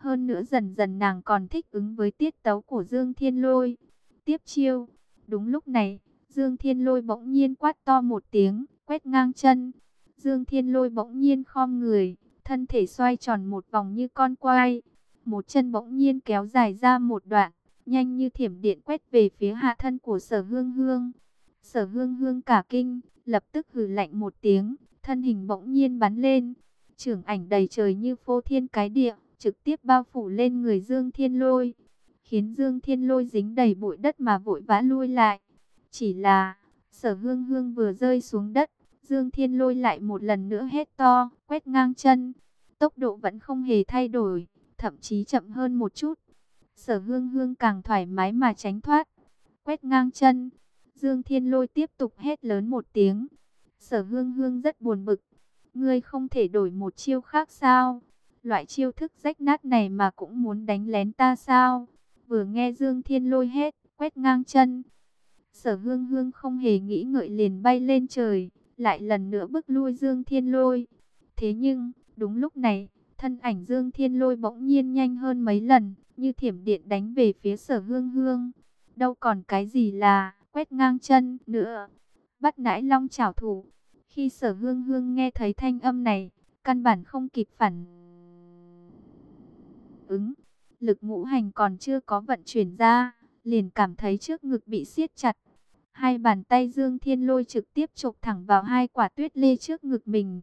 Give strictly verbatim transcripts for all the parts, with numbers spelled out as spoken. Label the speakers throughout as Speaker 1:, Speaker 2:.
Speaker 1: Hơn nữa dần dần nàng còn thích ứng với tiết tấu của Dương Thiên Lôi. Tiếp chiêu. Đúng lúc này, Dương Thiên Lôi bỗng nhiên quát to một tiếng, quét ngang chân. Dương Thiên Lôi bỗng nhiên khom người, thân thể xoay tròn một vòng như con quay. Một chân bỗng nhiên kéo dài ra một đoạn, nhanh như thiểm điện quét về phía hạ thân của Sở Hương Hương. Sở Hương Hương cả kinh, lập tức hừ lạnh một tiếng, thân hình bỗng nhiên bắn lên. Chưởng ảnh đầy trời như phô thiên cái địa, trực tiếp bao phủ lên người Dương Thiên Lôi, khiến Dương Thiên Lôi dính đầy bụi đất mà vội vã lui lại. Chỉ là, Sở Hương Hương vừa rơi xuống đất, Dương Thiên Lôi lại một lần nữa hét to, quét ngang chân. Tốc độ vẫn không hề thay đổi, thậm chí chậm hơn một chút. Sở Hương Hương càng thoải mái mà tránh thoát. Quét ngang chân, Dương Thiên Lôi tiếp tục hét lớn một tiếng. Sở Hương Hương rất buồn bực. Ngươi không thể đổi một chiêu khác sao? Loại chiêu thức rách nát này mà cũng muốn đánh lén ta sao? Vừa nghe Dương Thiên Lôi hét, quét ngang chân. Sở Hương Hương không hề nghĩ ngợi liền bay lên trời, lại lần nữa bức lui Dương Thiên Lôi. Thế nhưng, đúng lúc này, thân ảnh Dương Thiên Lôi bỗng nhiên nhanh hơn mấy lần, như thiểm điện đánh về phía Sở Hương Hương. Đâu còn cái gì là quét ngang chân nữa. Bắt nãi long chảo thủ. Khi Sở Hương Hương nghe thấy thanh âm này, căn bản không kịp phản ứng. Lực ngũ hành còn chưa có vận chuyển ra, liền cảm thấy trước ngực bị siết chặt. Hai bàn tay Dương Thiên Lôi trực tiếp chộp thẳng vào hai quả tuyết lê trước ngực mình.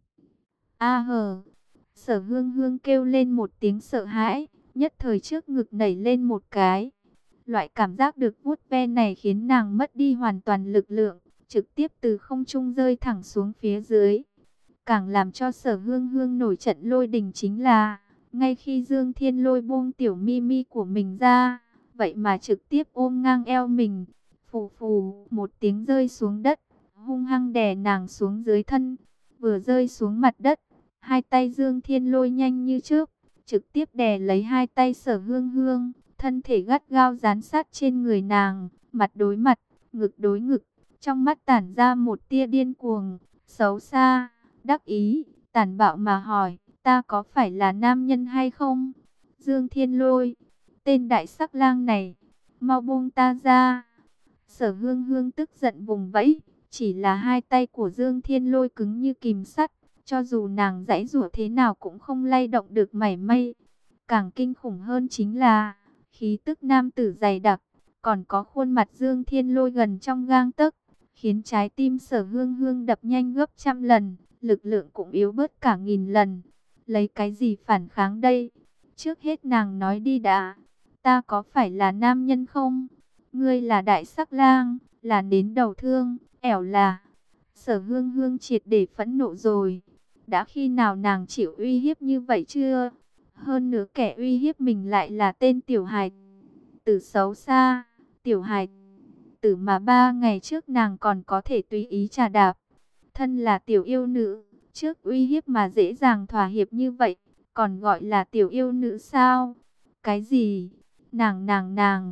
Speaker 1: A hờ! Sở Hương Hương kêu lên một tiếng sợ hãi, nhất thời trước ngực nảy lên một cái. Loại cảm giác được vuốt ve này khiến nàng mất đi hoàn toàn lực lượng, trực tiếp từ không trung rơi thẳng xuống phía dưới. Càng làm cho Sở Hương Hương nổi trận lôi đình chính là, ngay khi Dương Thiên Lôi buông tiểu mi mi của mình ra, vậy mà trực tiếp ôm ngang eo mình. Phù phù, một tiếng rơi xuống đất, hung hăng đè nàng xuống dưới thân. Vừa rơi xuống mặt đất, hai tay Dương Thiên Lôi nhanh như chớp, trực tiếp đè lấy hai tay Sở Hương Hương, thân thể gắt gao dán sát trên người nàng, mặt đối mặt, ngực đối ngực, trong mắt tản ra một tia điên cuồng, xấu xa, đắc ý, tàn bạo mà hỏi, ta có phải là nam nhân hay không? Dương Thiên Lôi, tên đại sắc lang này, mau buông ta ra. Sở Hương Hương tức giận vùng vẫy, chỉ là hai tay của Dương Thiên Lôi cứng như kìm sắt, cho dù nàng giãy giụa thế nào cũng không lay động được mảy may. Càng kinh khủng hơn chính là khí tức nam tử dày đặc, còn có khuôn mặt Dương Thiên Lôi gần trong gang tấc, khiến trái tim Sở Hương Hương đập nhanh gấp trăm lần, lực lượng cũng yếu bớt cả nghìn lần. Lấy cái gì phản kháng đây? Trước hết nàng nói đi đã, ta có phải là nam nhân không? Ngươi là đại sắc lang, là nến đầu thương, ẻo là. Sở Hương Hương triệt để phẫn nộ rồi. Đã khi nào nàng chịu uy hiếp như vậy chưa? Hơn nữa kẻ uy hiếp mình lại là tên tiểu hài tử xấu xa. Tiểu hài tử mà ba ngày trước nàng còn có thể tùy ý trà đạp. Thân là tiểu yêu nữ, trước uy hiếp mà dễ dàng thỏa hiệp như vậy, còn gọi là tiểu yêu nữ sao? Cái gì? Nàng nàng nàng...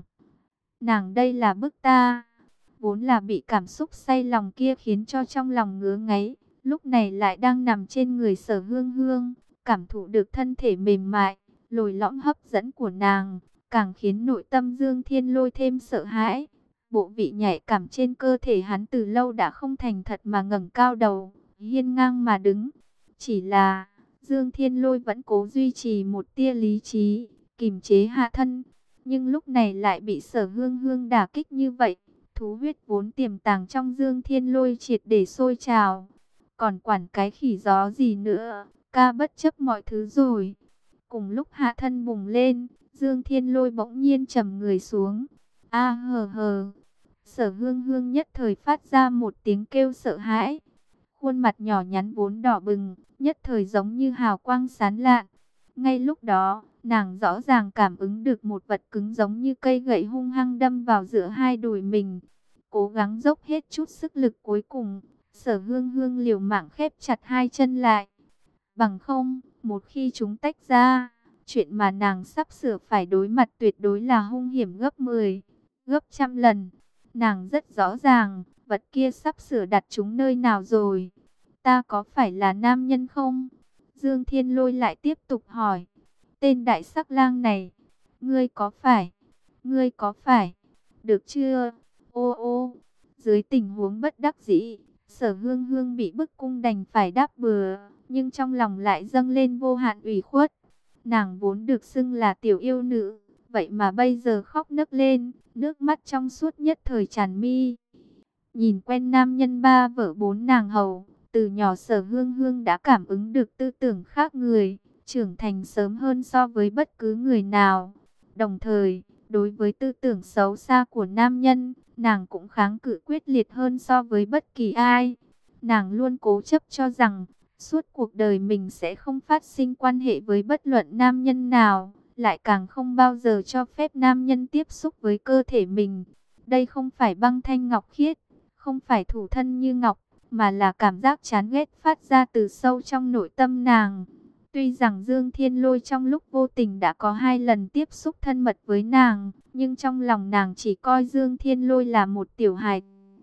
Speaker 1: Nàng đây là bức ta. Vốn là bị cảm xúc say lòng kia khiến cho trong lòng ngứa ngáy, lúc này lại đang nằm trên người Sở Hương Hương, cảm thụ được thân thể mềm mại, lồi lõm hấp dẫn của nàng, càng khiến nội tâm Dương Thiên Lôi thêm sợ hãi. Bộ vị nhạy cảm trên cơ thể hắn từ lâu đã không thành thật mà ngẩng cao đầu, hiên ngang mà đứng. Chỉ là Dương Thiên Lôi vẫn cố duy trì một tia lý trí, kiềm chế hạ thân. Nhưng lúc này lại bị Sở Hương Hương đả kích như vậy, thú huyết vốn tiềm tàng trong Dương Thiên Lôi triệt để sôi trào. Còn quản cái khỉ gió gì nữa, ca bất chấp mọi thứ rồi. Cùng lúc hạ thân bùng lên, Dương Thiên Lôi bỗng nhiên trầm người xuống. A hờ hờ. Sở Hương Hương nhất thời phát ra một tiếng kêu sợ hãi. Khuôn mặt nhỏ nhắn vốn đỏ bừng, nhất thời giống như hào quang sáng lạn. Ngay lúc đó, nàng rõ ràng cảm ứng được một vật cứng giống như cây gậy hung hăng đâm vào giữa hai đùi mình. Cố gắng dốc hết chút sức lực cuối cùng, Sở Hương Hương liều mạng khép chặt hai chân lại. Bằng không, một khi chúng tách ra, chuyện mà nàng sắp sửa phải đối mặt tuyệt đối là hung hiểm gấp mười, gấp trăm lần. Nàng rất rõ ràng, vật kia sắp sửa đặt chúng nơi nào rồi. Ta có phải là nam nhân không? Dương Thiên Lôi lại tiếp tục hỏi. tên đại sắc lang này, ngươi có phải, ngươi có phải, được chưa? Ô ô, dưới tình huống bất đắc dĩ, Sở Hương Hương bị bức cung đành phải đáp bừa, nhưng trong lòng lại dâng lên vô hạn ủy khuất. Nàng vốn được xưng là tiểu yêu nữ, vậy mà bây giờ khóc nấc lên, nước mắt trong suốt nhất thời tràn mi. Nhìn quen nam nhân ba vợ bốn nàng hầu, từ nhỏ Sở Hương Hương đã cảm ứng được tư tưởng khác người, trưởng thành sớm hơn so với bất cứ người nào. Đồng thời, đối với tư tưởng xấu xa của nam nhân, nàng cũng kháng cự quyết liệt hơn so với bất kỳ ai. Nàng luôn cố chấp cho rằng, suốt cuộc đời mình sẽ không phát sinh quan hệ với bất luận nam nhân nào, lại càng không bao giờ cho phép nam nhân tiếp xúc với cơ thể mình. Đây không phải băng thanh ngọc khiết, không phải thủ thân như ngọc, mà là cảm giác chán ghét phát ra từ sâu trong nội tâm nàng. Tuy rằng Dương Thiên Lôi trong lúc vô tình đã có hai lần tiếp xúc thân mật với nàng, nhưng trong lòng nàng chỉ coi Dương Thiên Lôi là một tiểu hài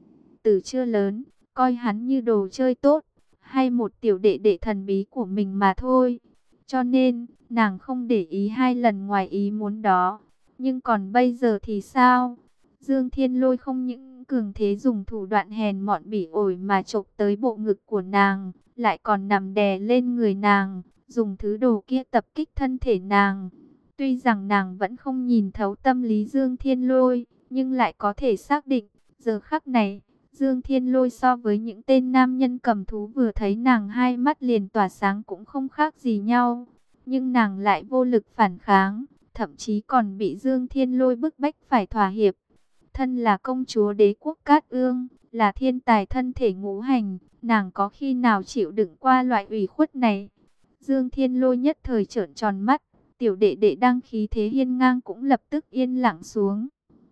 Speaker 1: tử chưa lớn, coi hắn như đồ chơi tốt, hay một tiểu đệ đệ thần bí của mình mà thôi. Cho nên, nàng không để ý hai lần ngoài ý muốn đó. Nhưng còn bây giờ thì sao? Dương Thiên Lôi không những cường thế dùng thủ đoạn hèn mọn bỉ ổi mà chộp tới bộ ngực của nàng, lại còn nằm đè lên người nàng, dùng thứ đồ kia tập kích thân thể nàng. Tuy rằng nàng vẫn không nhìn thấu tâm lý Dương Thiên Lôi, nhưng lại có thể xác định, giờ khắc này, Dương Thiên Lôi so với những tên nam nhân cầm thú vừa thấy nàng hai mắt liền tỏa sáng cũng không khác gì nhau. Nhưng nàng lại vô lực phản kháng, thậm chí còn bị Dương Thiên Lôi bức bách phải thỏa hiệp. Thân là công chúa đế quốc Cát Ương, là thiên tài thân thể ngũ hành, nàng có khi nào chịu đựng qua loại ủy khuất này? Dương Thiên Lôi nhất thời trợn tròn mắt, tiểu đệ đệ đang khí thế hiên ngang cũng lập tức yên lặng xuống.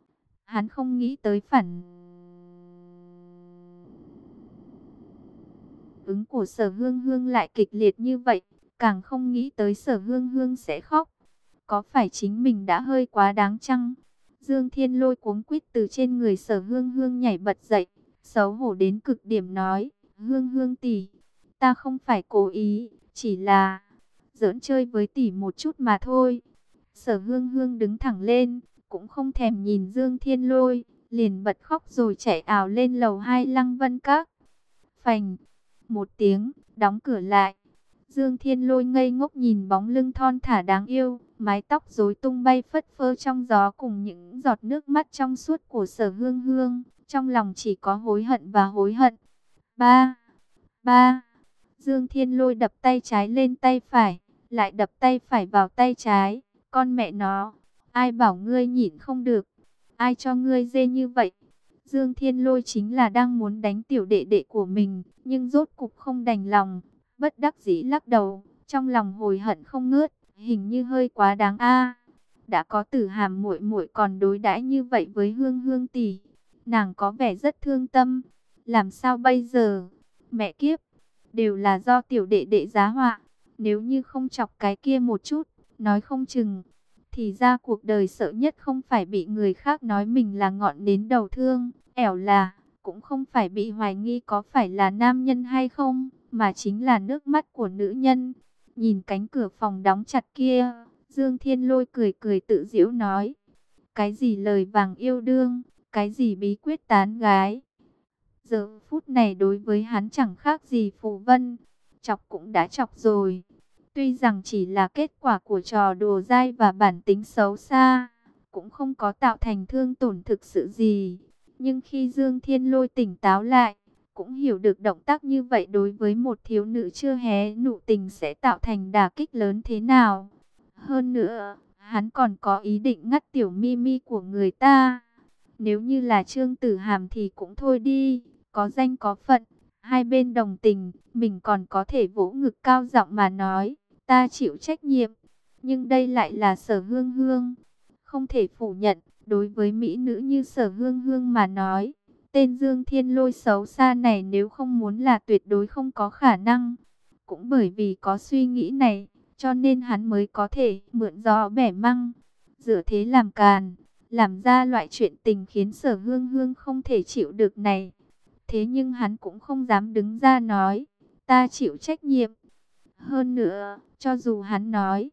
Speaker 1: Hắn không nghĩ tới phản ứng của Sở Hương Hương lại kịch liệt như vậy, càng không nghĩ tới Sở Hương Hương sẽ khóc. Có phải chính mình đã hơi quá đáng chăng? Dương Thiên Lôi cuống quýt từ trên người Sở Hương Hương nhảy bật dậy, xấu hổ đến cực điểm nói, Hương Hương tỷ, ta không phải cố ý, chỉ là giỡn chơi với tỷ một chút mà thôi. Sở Hương Hương đứng thẳng lên, cũng không thèm nhìn Dương Thiên Lôi, liền bật khóc rồi chạy ào lên lầu hai Lăng Vân Các. Phành, một tiếng, đóng cửa lại. Dương Thiên Lôi ngây ngốc nhìn bóng lưng thon thả đáng yêu, mái tóc rối tung bay phất phơ trong gió cùng những giọt nước mắt trong suốt của Sở Hương Hương, trong lòng chỉ có hối hận và hối hận. Ba, ba, Dương Thiên Lôi đập tay trái lên tay phải, lại đập tay phải vào tay trái, con mẹ nó, ai bảo ngươi nhịn không được, ai cho ngươi dê như vậy. Dương Thiên Lôi chính là đang muốn đánh tiểu đệ đệ của mình, nhưng rốt cục không đành lòng, bất đắc dĩ lắc đầu, trong lòng hồi hận không ngớt, hình như hơi quá đáng a. Đã có Tử Hàm muội muội còn đối đãi như vậy với Hương Hương tỷ, nàng có vẻ rất thương tâm, làm sao bây giờ? Mẹ kiếp, đều là do tiểu đệ đệ giá họa, nếu như không chọc cái kia một chút, nói không chừng thì ra cuộc đời sợ nhất không phải bị người khác nói mình là ngọn nến đầu thương, ẻo là, cũng không phải bị hoài nghi có phải là nam nhân hay không, mà chính là nước mắt của nữ nhân. Nhìn cánh cửa phòng đóng chặt kia, Dương Thiên Lôi cười cười tự giễu nói, cái gì lời vàng yêu đương, cái gì bí quyết tán gái. Giờ phút này đối với hắn chẳng khác gì phù vân, chọc cũng đã chọc rồi. Tuy rằng chỉ là kết quả của trò đùa dai và bản tính xấu xa, cũng không có tạo thành thương tổn thực sự gì. Nhưng khi Dương Thiên Lôi tỉnh táo lại, cũng hiểu được động tác như vậy đối với một thiếu nữ chưa hé nụ tình sẽ tạo thành đả kích lớn thế nào. Hơn nữa, hắn còn có ý định ngắt tiểu Mimi của người ta. Nếu như là Trương Tử Hàm thì cũng thôi đi, có danh có phận, hai bên đồng tình, mình còn có thể vỗ ngực cao giọng mà nói, ta chịu trách nhiệm. Nhưng đây lại là Sở Hương Hương. Không thể phủ nhận, đối với mỹ nữ như Sở Hương Hương mà nói, tên Dương Thiên Lôi xấu xa này nếu không muốn là tuyệt đối không có khả năng. Cũng bởi vì có suy nghĩ này, cho nên hắn mới có thể mượn gió bẻ măng, dựa thế làm càn, làm ra loại chuyện tình khiến Sở Hương Hương không thể chịu được này. Thế nhưng hắn cũng không dám đứng ra nói, ta chịu trách nhiệm. Hơn nữa, cho dù hắn nói,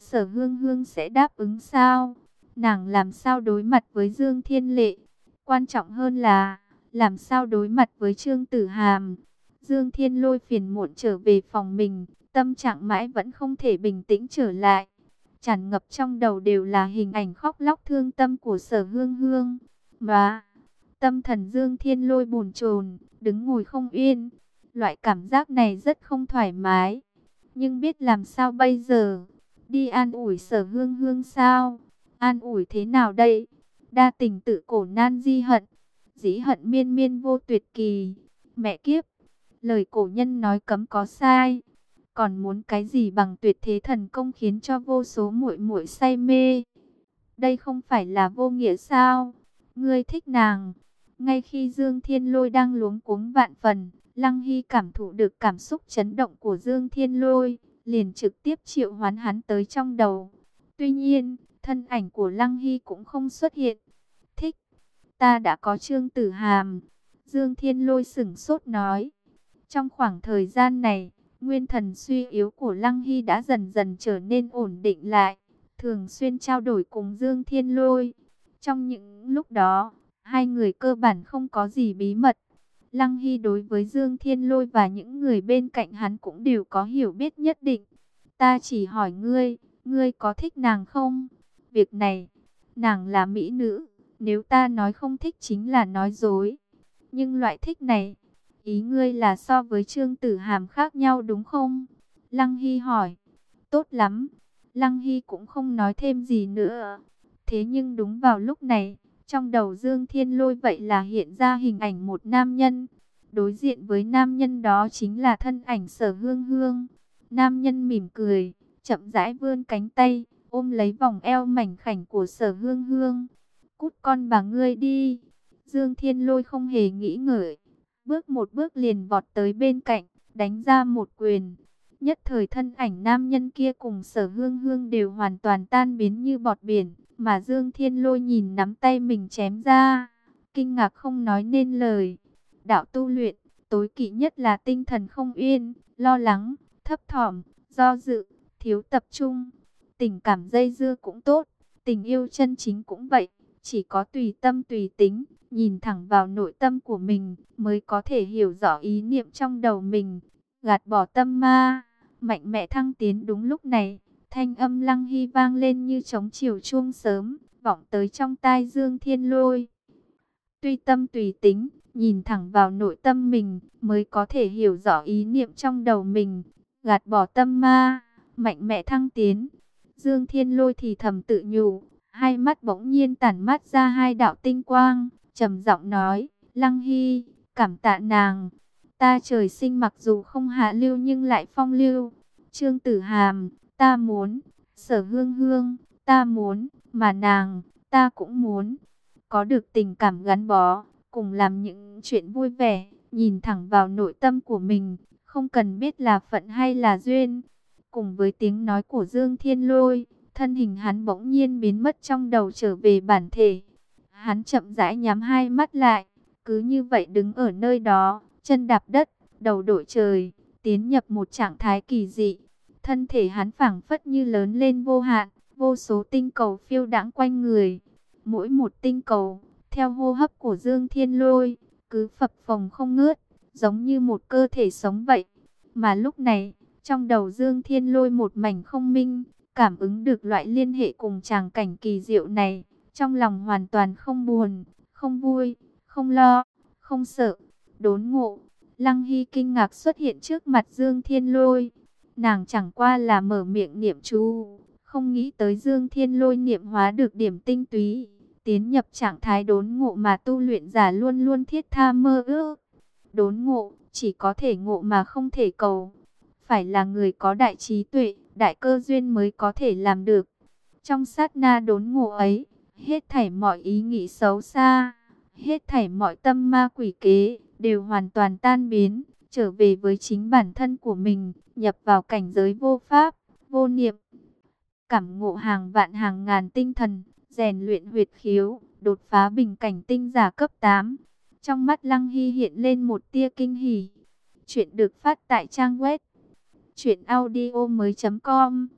Speaker 1: Sở Hương Hương sẽ đáp ứng sao? Nàng làm sao đối mặt với Dương Thiên Lệ? Quan trọng hơn là làm sao đối mặt với Trương Tử Hàm? Dương Thiên Lôi phiền muộn trở về phòng mình, tâm trạng mãi vẫn không thể bình tĩnh trở lại. Tràn ngập trong đầu đều là hình ảnh khóc lóc thương tâm của Sở Hương Hương. Mà tâm thần Dương Thiên Lôi bồn chồn, đứng ngồi không yên. Loại cảm giác này rất không thoải mái. Nhưng biết làm sao bây giờ? Đi an ủi Sở Hương Hương sao? An ủi thế nào đây? Đa tình tự cổ nan di hận, dĩ hận miên miên vô tuyệt kỳ. Mẹ kiếp, lời cổ nhân nói cấm có sai. Còn muốn cái gì bằng tuyệt thế thần công khiến cho vô số muội muội say mê? Đây không phải là vô nghĩa sao? Ngươi thích nàng. Ngay khi Dương Thiên Lôi đang luống cuống vạn phần, Lăng Hy cảm thụ được cảm xúc chấn động của Dương Thiên Lôi, liền trực tiếp triệu hoán hắn tới trong đầu. Tuy nhiên, thân ảnh của Lăng Hy cũng không xuất hiện. Thích, ta đã có Trương Tử Hàm. Dương Thiên Lôi sửng sốt nói. Trong khoảng thời gian này, nguyên thần suy yếu của Lăng Hy đã dần dần trở nên ổn định lại, thường xuyên trao đổi cùng Dương Thiên Lôi. Trong những lúc đó, hai người cơ bản không có gì bí mật. Lăng Hy đối với Dương Thiên Lôi và những người bên cạnh hắn cũng đều có hiểu biết nhất định. Ta chỉ hỏi ngươi, ngươi có thích nàng không? Việc này, nàng là mỹ nữ, nếu ta nói không thích chính là nói dối. Nhưng loại thích này, ý ngươi là so với Trương Tử Hàm khác nhau đúng không? Lăng Hy hỏi. Tốt lắm. Lăng Hy cũng không nói thêm gì nữa. Thế nhưng đúng vào lúc này, trong đầu Dương Thiên Lôi vậy là hiện ra hình ảnh một nam nhân. Đối diện với nam nhân đó chính là thân ảnh Sở Hương Hương. Nam nhân mỉm cười, chậm rãi vươn cánh tay, ôm lấy vòng eo mảnh khảnh của Sở Hương Hương. Cút con bà ngươi đi. Dương Thiên Lôi không hề nghĩ ngợi, bước một bước liền vọt tới bên cạnh, đánh ra một quyền. Nhất thời thân ảnh nam nhân kia cùng Sở Hương Hương đều hoàn toàn tan biến như bọt biển, mà Dương Thiên Lôi nhìn nắm tay mình chém ra, kinh ngạc không nói nên lời. Đạo tu luyện, tối kỵ nhất là tinh thần không yên, lo lắng, thấp thỏm, do dự, thiếu tập trung. Tình cảm dây dưa cũng tốt, tình yêu chân chính cũng vậy, chỉ có tùy tâm tùy tính, nhìn thẳng vào nội tâm của mình, mới có thể hiểu rõ ý niệm trong đầu mình, gạt bỏ tâm ma, mạnh mẽ thăng tiến. Đúng lúc này, thanh âm Lăng Hy vang lên như trống chiều chuông sớm, vọng tới trong tai Dương Thiên Lôi. Tùy tâm tùy tính, nhìn thẳng vào nội tâm mình, mới có thể hiểu rõ ý niệm trong đầu mình, gạt bỏ tâm ma, mạnh mẽ thăng tiến. Dương Thiên Lôi thì thầm tự nhủ, hai mắt bỗng nhiên tản mát ra hai đạo tinh quang, trầm giọng nói, Lăng Hy, cảm tạ nàng. Ta trời sinh mặc dù không hạ lưu nhưng lại phong lưu. Trương Tử Hàm, ta muốn. Sở Hương Hương, ta muốn. Mà nàng, ta cũng muốn. Có được tình cảm gắn bó, cùng làm những chuyện vui vẻ, nhìn thẳng vào nội tâm của mình, không cần biết là phận hay là duyên. Cùng với tiếng nói của Dương Thiên Lôi, thân hình hắn bỗng nhiên biến mất trong đầu trở về bản thể. Hắn chậm rãi nhắm hai mắt lại, cứ như vậy đứng ở nơi đó, chân đạp đất, đầu đội trời, tiến nhập một trạng thái kỳ dị. Thân thể hắn phảng phất như lớn lên vô hạn, vô số tinh cầu phiêu đãng quanh người. Mỗi một tinh cầu, theo hô hấp của Dương Thiên Lôi, cứ phập phồng không ngớt, giống như một cơ thể sống vậy. Mà lúc này, trong đầu Dương Thiên Lôi một mảnh không minh, cảm ứng được loại liên hệ cùng tràng cảnh kỳ diệu này. Trong lòng hoàn toàn không buồn, không vui, không lo, không sợ. Đốn ngộ, Lăng Hy kinh ngạc xuất hiện trước mặt Dương Thiên Lôi. Nàng chẳng qua là mở miệng niệm chú, không nghĩ tới Dương Thiên Lôi niệm hóa được điểm tinh túy, tiến nhập trạng thái đốn ngộ mà tu luyện giả luôn luôn thiết tha mơ ước. Đốn ngộ, chỉ có thể ngộ mà không thể cầu. Phải là người có đại trí tuệ, đại cơ duyên mới có thể làm được. Trong sát na đốn ngộ ấy, hết thảy mọi ý nghĩ xấu xa, hết thảy mọi tâm ma quỷ kế, đều hoàn toàn tan biến, trở về với chính bản thân của mình, nhập vào cảnh giới vô pháp, vô niệm. Cảm ngộ hàng vạn hàng ngàn tinh thần, rèn luyện huyệt khiếu, đột phá bình cảnh tinh giả cấp tám. Trong mắt Lăng Hy hiện lên một tia kinh hỉ. Chuyện được phát tại trang web truyện audio mới chấm com.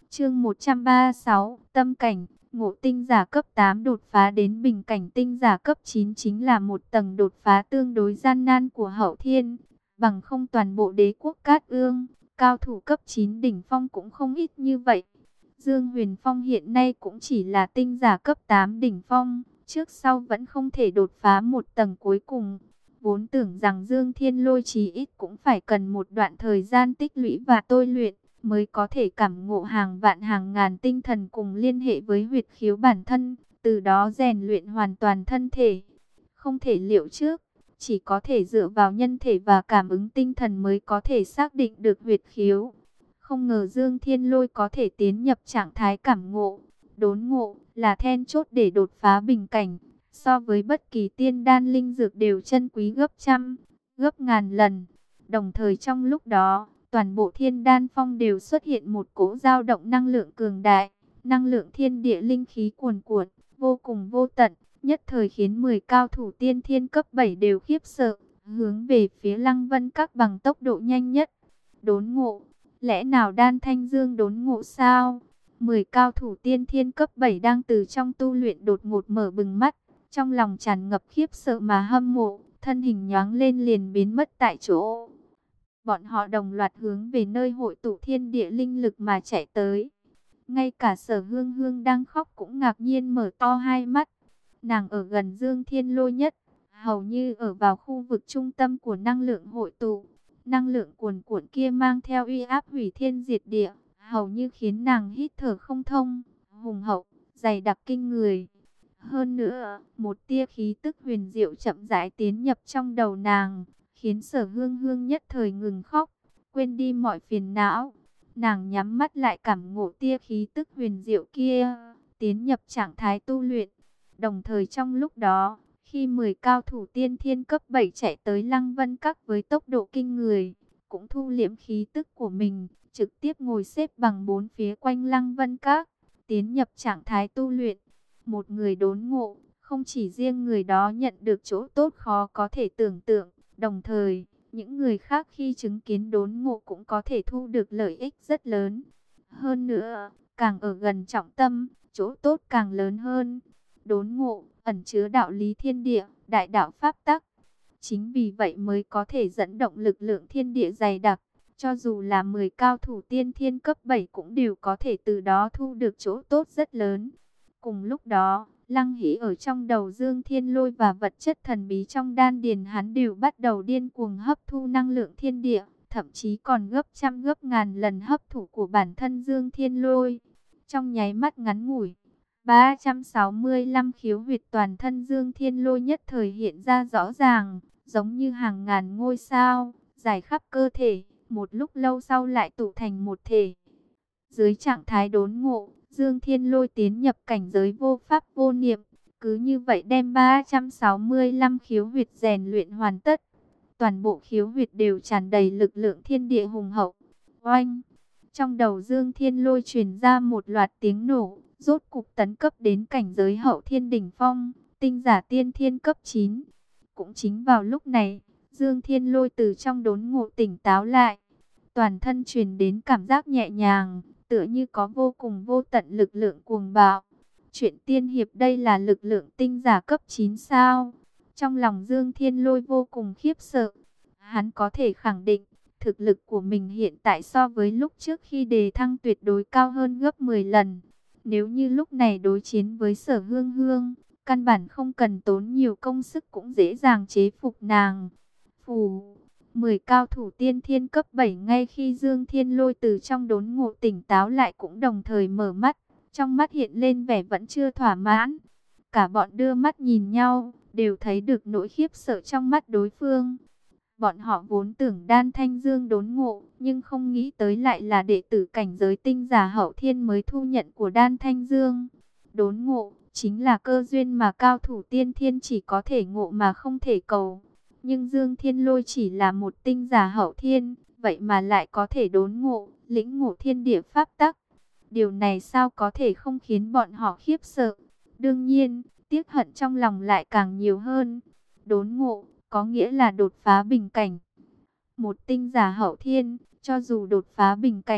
Speaker 1: Chương một trăm ba mươi sáu, tâm cảnh. Ngộ tinh giả cấp tám đột phá đến bình cảnh tinh giả cấp chín chính là một tầng đột phá tương đối gian nan của hậu thiên. Bằng không toàn bộ đế quốc Cát Ương, cao thủ cấp chín đỉnh phong cũng không ít như vậy. Dương Huyền Phong hiện nay cũng chỉ là tinh giả cấp tám đỉnh phong, trước sau vẫn không thể đột phá một tầng cuối cùng. Vốn tưởng rằng Dương Thiên Lôi chí ít cũng phải cần một đoạn thời gian tích lũy và tôi luyện, mới có thể cảm ngộ hàng vạn hàng ngàn tinh thần cùng liên hệ với huyệt khiếu bản thân, từ đó rèn luyện hoàn toàn thân thể. Không thể liệu trước, chỉ có thể dựa vào nhân thể và cảm ứng tinh thần mới có thể xác định được huyệt khiếu. Không ngờ Dương Thiên Lôi có thể tiến nhập trạng thái cảm ngộ, đốn ngộ là then chốt để đột phá bình cảnh. So với bất kỳ tiên đan linh dược đều chân quý gấp trăm, gấp ngàn lần. Đồng thời trong lúc đó, toàn bộ thiên đan phong đều xuất hiện một cỗ dao động năng lượng cường đại. Năng lượng thiên địa linh khí cuồn cuộn, vô cùng vô tận, nhất thời khiến mười cao thủ tiên thiên cấp bảy đều khiếp sợ, hướng về phía Lăng Vân Các bằng tốc độ nhanh nhất. Đốn ngộ, lẽ nào Đan Thanh Dương đốn ngộ sao? mười cao thủ tiên thiên cấp bảy đang từ trong tu luyện đột ngột mở bừng mắt, trong lòng tràn ngập khiếp sợ mà hâm mộ, thân hình nhoáng lên liền biến mất tại chỗ. Bọn họ đồng loạt hướng về nơi hội tụ thiên địa linh lực mà chạy tới. Ngay cả Sở Hương Hương đang khóc cũng ngạc nhiên mở to hai mắt. Nàng ở gần Dương Thiên Lôi nhất, hầu như ở vào khu vực trung tâm của năng lượng hội tụ. Năng lượng cuồn cuộn kia mang theo uy áp hủy thiên diệt địa, hầu như khiến nàng hít thở không thông, hùng hậu, dày đặc kinh người. Hơn nữa, một tia khí tức huyền diệu chậm rãi tiến nhập trong đầu nàng, khiến Sở Hương Hương nhất thời ngừng khóc, quên đi mọi phiền não. Nàng nhắm mắt lại cảm ngộ tia khí tức huyền diệu kia, tiến nhập trạng thái tu luyện. Đồng thời trong lúc đó, khi mười cao thủ tiên thiên cấp bảy chạy tới Lăng Vân Các với tốc độ kinh người, cũng thu liễm khí tức của mình, trực tiếp ngồi xếp bằng bốn phía quanh Lăng Vân Các, tiến nhập trạng thái tu luyện. Một người đốn ngộ, không chỉ riêng người đó nhận được chỗ tốt khó có thể tưởng tượng, đồng thời, những người khác khi chứng kiến đốn ngộ cũng có thể thu được lợi ích rất lớn. Hơn nữa, càng ở gần trọng tâm, chỗ tốt càng lớn hơn. Đốn ngộ, ẩn chứa đạo lý thiên địa, đại đạo pháp tắc. Chính vì vậy mới có thể dẫn động lực lượng thiên địa dày đặc. Cho dù là mười cao thủ tiên thiên cấp bảy cũng đều có thể từ đó thu được chỗ tốt rất lớn. Cùng lúc đó, Lăng Hỷ ở trong đầu Dương Thiên Lôi và vật chất thần bí trong đan điền hắn đều bắt đầu điên cuồng hấp thu năng lượng thiên địa, thậm chí còn gấp trăm gấp ngàn lần hấp thụ của bản thân Dương Thiên Lôi. Trong nháy mắt ngắn ngủi, ba trăm sáu mươi lăm khiếu huyệt toàn thân Dương Thiên Lôi nhất thời hiện ra rõ ràng, giống như hàng ngàn ngôi sao, dài khắp cơ thể, một lúc lâu sau lại tụ thành một thể. Dưới trạng thái đốn ngộ, Dương Thiên Lôi tiến nhập cảnh giới vô pháp vô niệm, cứ như vậy đem ba trăm sáu mươi lăm khiếu huyệt rèn luyện hoàn tất. Toàn bộ khiếu huyệt đều tràn đầy lực lượng thiên địa hùng hậu. Oanh! Trong đầu Dương Thiên Lôi truyền ra một loạt tiếng nổ, rốt cục tấn cấp đến cảnh giới hậu thiên đỉnh phong, tinh giả tiên thiên cấp chín. Cũng chính vào lúc này, Dương Thiên Lôi từ trong đốn ngộ tỉnh táo lại. Toàn thân truyền đến cảm giác nhẹ nhàng, tựa như có vô cùng vô tận lực lượng cuồng bạo. Chuyện tiên hiệp đây là lực lượng tinh giả cấp chín sao? Trong lòng Dương Thiên Lôi vô cùng khiếp sợ. Hắn có thể khẳng định, thực lực của mình hiện tại so với lúc trước khi đề thăng tuyệt đối cao hơn gấp mười lần. Nếu như lúc này đối chiến với Sở Hương Hương, căn bản không cần tốn nhiều công sức cũng dễ dàng chế phục nàng. Phù, mười cao thủ tiên thiên cấp bảy ngay khi Dương Thiên Lôi từ trong đốn ngộ tỉnh táo lại cũng đồng thời mở mắt, trong mắt hiện lên vẻ vẫn chưa thỏa mãn. Cả bọn đưa mắt nhìn nhau, đều thấy được nỗi khiếp sợ trong mắt đối phương. Bọn họ vốn tưởng Đan Thanh Dương đốn ngộ, nhưng không nghĩ tới lại là đệ tử cảnh giới tinh giả hậu thiên mới thu nhận của Đan Thanh Dương. Đốn ngộ chính là cơ duyên mà cao thủ tiên thiên chỉ có thể ngộ mà không thể cầu. Nhưng Dương Thiên Lôi chỉ là một tinh giả hậu thiên, vậy mà lại có thể đốn ngộ, lĩnh ngộ thiên địa pháp tắc. Điều này sao có thể không khiến bọn họ khiếp sợ? Đương nhiên, tiếc hận trong lòng lại càng nhiều hơn. Đốn ngộ có nghĩa là đột phá bình cảnh. Một tinh giả hậu thiên, cho dù đột phá bình cảnh,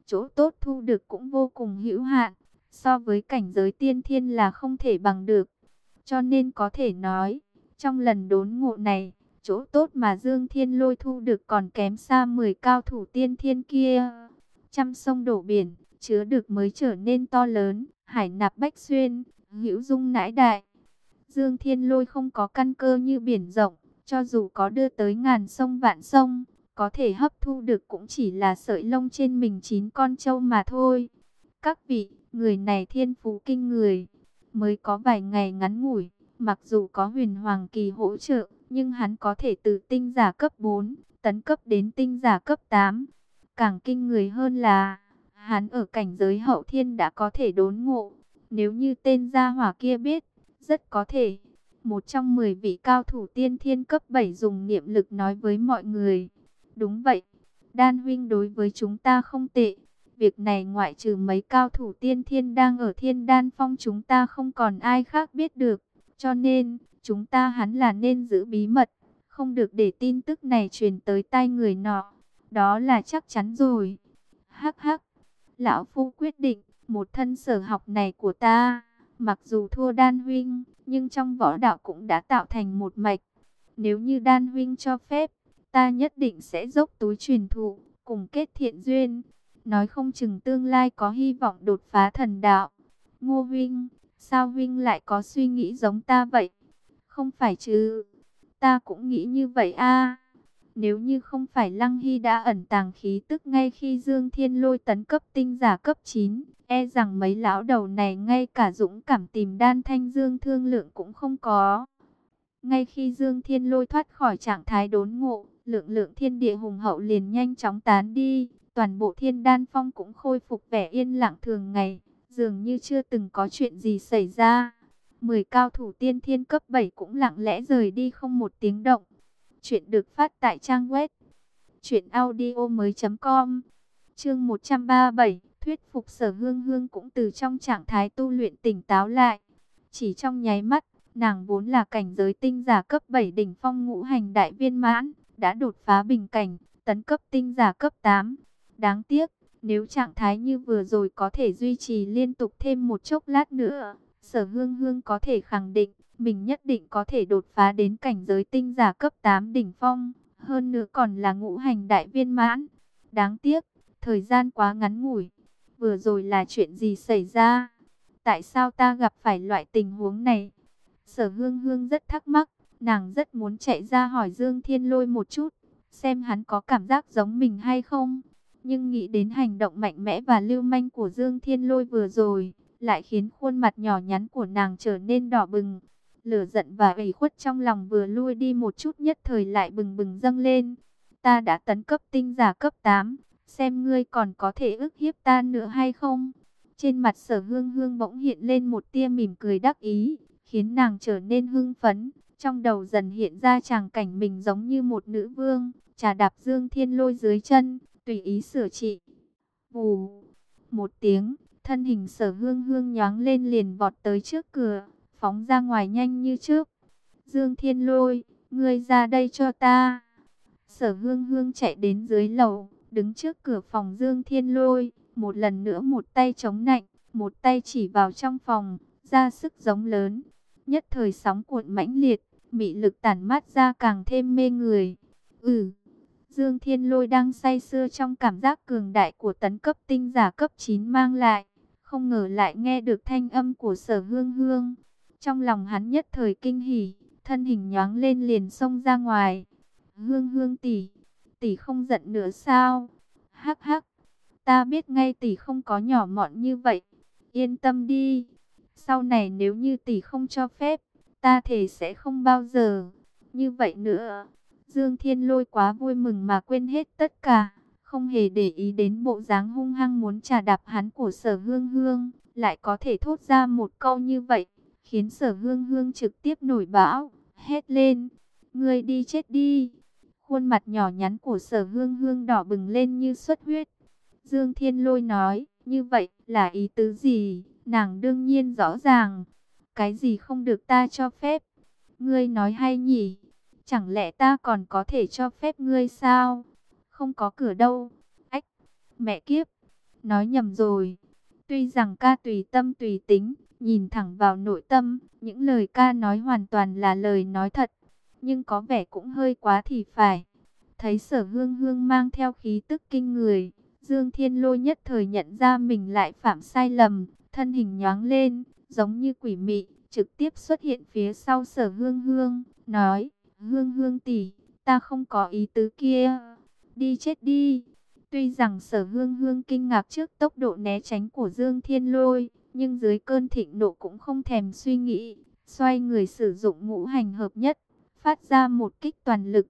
Speaker 1: chỗ tốt thu được cũng vô cùng hữu hạn, so với cảnh giới tiên thiên là không thể bằng được. Cho nên có thể nói, trong lần đốn ngộ này, chỗ tốt mà Dương Thiên Lôi thu được còn kém xa mười cao thủ tiên thiên kia. Trăm sông đổ biển, chứa được mới trở nên to lớn, hải nạp bách xuyên, hữu dung nãi đại. Dương Thiên Lôi không có căn cơ như biển rộng, cho dù có đưa tới ngàn sông vạn sông, có thể hấp thu được cũng chỉ là sợi lông trên mình chín con trâu mà thôi. Các vị, người này thiên phú kinh người, mới có vài ngày ngắn ngủi, mặc dù có huyền hoàng kỳ hỗ trợ, nhưng hắn có thể từ tinh giả cấp bốn, tấn cấp đến tinh giả cấp tám. Càng kinh người hơn là, hắn ở cảnh giới hậu thiên đã có thể đốn ngộ. Nếu như tên gia hỏa kia biết, rất có thể, một trong mười vị cao thủ tiên thiên cấp bảy dùng niệm lực nói với mọi người. Đúng vậy, Đan huynh đối với chúng ta không tệ. Việc này ngoại trừ mấy cao thủ tiên thiên đang ở Thiên Đan Phong chúng ta không còn ai khác biết được. Cho nên, chúng ta hắn là nên giữ bí mật, không được để tin tức này truyền tới tai người nọ. Đó là chắc chắn rồi. Hắc hắc, lão phu quyết định, một thân sở học này của ta, mặc dù thua Đan huynh, nhưng trong võ đạo cũng đã tạo thành một mạch. Nếu như Đan huynh cho phép, ta nhất định sẽ dốc túi truyền thụ, cùng kết thiện duyên. Nói không chừng tương lai có hy vọng đột phá thần đạo. Ngô huynh, sao huynh lại có suy nghĩ giống ta vậy? Không phải chứ, ta cũng nghĩ như vậy a. Nếu như không phải Lăng Hy đã ẩn tàng khí tức ngay khi Dương Thiên Lôi tấn cấp tinh giả cấp chín, e rằng mấy lão đầu này ngay cả dũng cảm tìm Đan Thanh Dương thương lượng cũng không có. Ngay khi Dương Thiên Lôi thoát khỏi trạng thái đốn ngộ, lượng lượng thiên địa hùng hậu liền nhanh chóng tán đi. Toàn bộ Thiên Đan Phong cũng khôi phục vẻ yên lặng thường ngày, dường như chưa từng có chuyện gì xảy ra. Mười cao thủ tiên thiên cấp bảy cũng lặng lẽ rời đi không một tiếng động. Chuyện được phát tại trang web truyện audio mới chấm com. Chương một trăm ba mươi bảy, thuyết phục Sở Hương Hương cũng từ trong trạng thái tu luyện tỉnh táo lại. Chỉ trong nháy mắt, nàng vốn là cảnh giới tinh giả cấp bảy đỉnh phong ngũ hành đại viên mãn, đã đột phá bình cảnh, tấn cấp tinh giả cấp tám. Đáng tiếc, nếu trạng thái như vừa rồi có thể duy trì liên tục thêm một chốc lát nữa, Sở Hương Hương có thể khẳng định, mình nhất định có thể đột phá đến cảnh giới tinh giả cấp tám đỉnh phong, hơn nữa còn là ngũ hành đại viên mãn. Đáng tiếc, thời gian quá ngắn ngủi. Vừa rồi là chuyện gì xảy ra? Tại sao ta gặp phải loại tình huống này? Sở Hương Hương rất thắc mắc, nàng rất muốn chạy ra hỏi Dương Thiên Lôi một chút, xem hắn có cảm giác giống mình hay không. Nhưng nghĩ đến hành động mạnh mẽ và lưu manh của Dương Thiên Lôi vừa rồi, lại khiến khuôn mặt nhỏ nhắn của nàng trở nên đỏ bừng. Lửa giận và ủy khuất trong lòng vừa lui đi một chút nhất thời lại bừng bừng dâng lên. Ta đã tấn cấp tinh giả cấp tám, xem ngươi còn có thể ức hiếp ta nữa hay không? Trên mặt Sở Hương Hương bỗng hiện lên một tia mỉm cười đắc ý, khiến nàng trở nên hưng phấn. Trong đầu dần hiện ra tràng cảnh mình giống như một nữ vương, trà đạp Dương Thiên Lôi dưới chân, tùy ý sửa trị. Vù, một tiếng, thân hình Sở Hương Hương nhoáng lên liền vọt tới trước cửa, phóng ra ngoài nhanh như chớp. Dương Thiên Lôi, ngươi ra đây cho ta. Sở Hương Hương chạy đến dưới lầu, đứng trước cửa phòng Dương Thiên Lôi, một lần nữa một tay chống nạnh, một tay chỉ vào trong phòng, ra sức giống lớn. Nhất thời sóng cuộn mãnh liệt, mị lực tản mát ra càng thêm mê người. Ừ, Dương Thiên Lôi đang say sưa trong cảm giác cường đại của tấn cấp tinh giả cấp chín mang lại, không ngờ lại nghe được thanh âm của Sở Hương Hương. Trong lòng hắn nhất thời kinh hỉ, thân hình nhoáng lên liền xông ra ngoài. Hương Hương tỷ, tỷ không giận nữa sao? Hắc hắc, ta biết ngay tỷ không có nhỏ mọn như vậy. Yên tâm đi, sau này nếu như tỷ không cho phép, ta thề sẽ không bao giờ như vậy nữa. Dương Thiên Lôi quá vui mừng mà quên hết tất cả, không hề để ý đến bộ dáng hung hăng muốn trà đạp hắn của Sở Hương Hương, lại có thể thốt ra một câu như vậy, khiến Sở Hương Hương trực tiếp nổi bão, hét lên, ngươi đi chết đi. Khuôn mặt nhỏ nhắn của Sở Hương Hương đỏ bừng lên như xuất huyết. Dương Thiên Lôi nói, như vậy là ý tứ gì? Nàng đương nhiên rõ ràng, cái gì không được ta cho phép? Ngươi nói hay nhỉ? Chẳng lẽ ta còn có thể cho phép ngươi sao? Không có cửa đâu. Ách, mẹ kiếp. nói nhầm rồi. Tuy rằng ca tùy tâm tùy tính, nhìn thẳng vào nội tâm, những lời ca nói hoàn toàn là lời nói thật, nhưng có vẻ cũng hơi quá thì phải. Thấy Sở Hương Hương mang theo khí tức kinh người, Dương Thiên Lôi nhất thời nhận ra mình lại phạm sai lầm, thân hình nhoáng lên, giống như quỷ mị, trực tiếp xuất hiện phía sau Sở Hương Hương, nói: "Hương Hương tỷ, ta không có ý tứ kia, đi chết đi." Tuy rằng Sở Hương Hương kinh ngạc trước tốc độ né tránh của Dương Thiên Lôi, nhưng dưới cơn thịnh nộ cũng không thèm suy nghĩ, xoay người sử dụng ngũ hành hợp nhất, phát ra một kích toàn lực.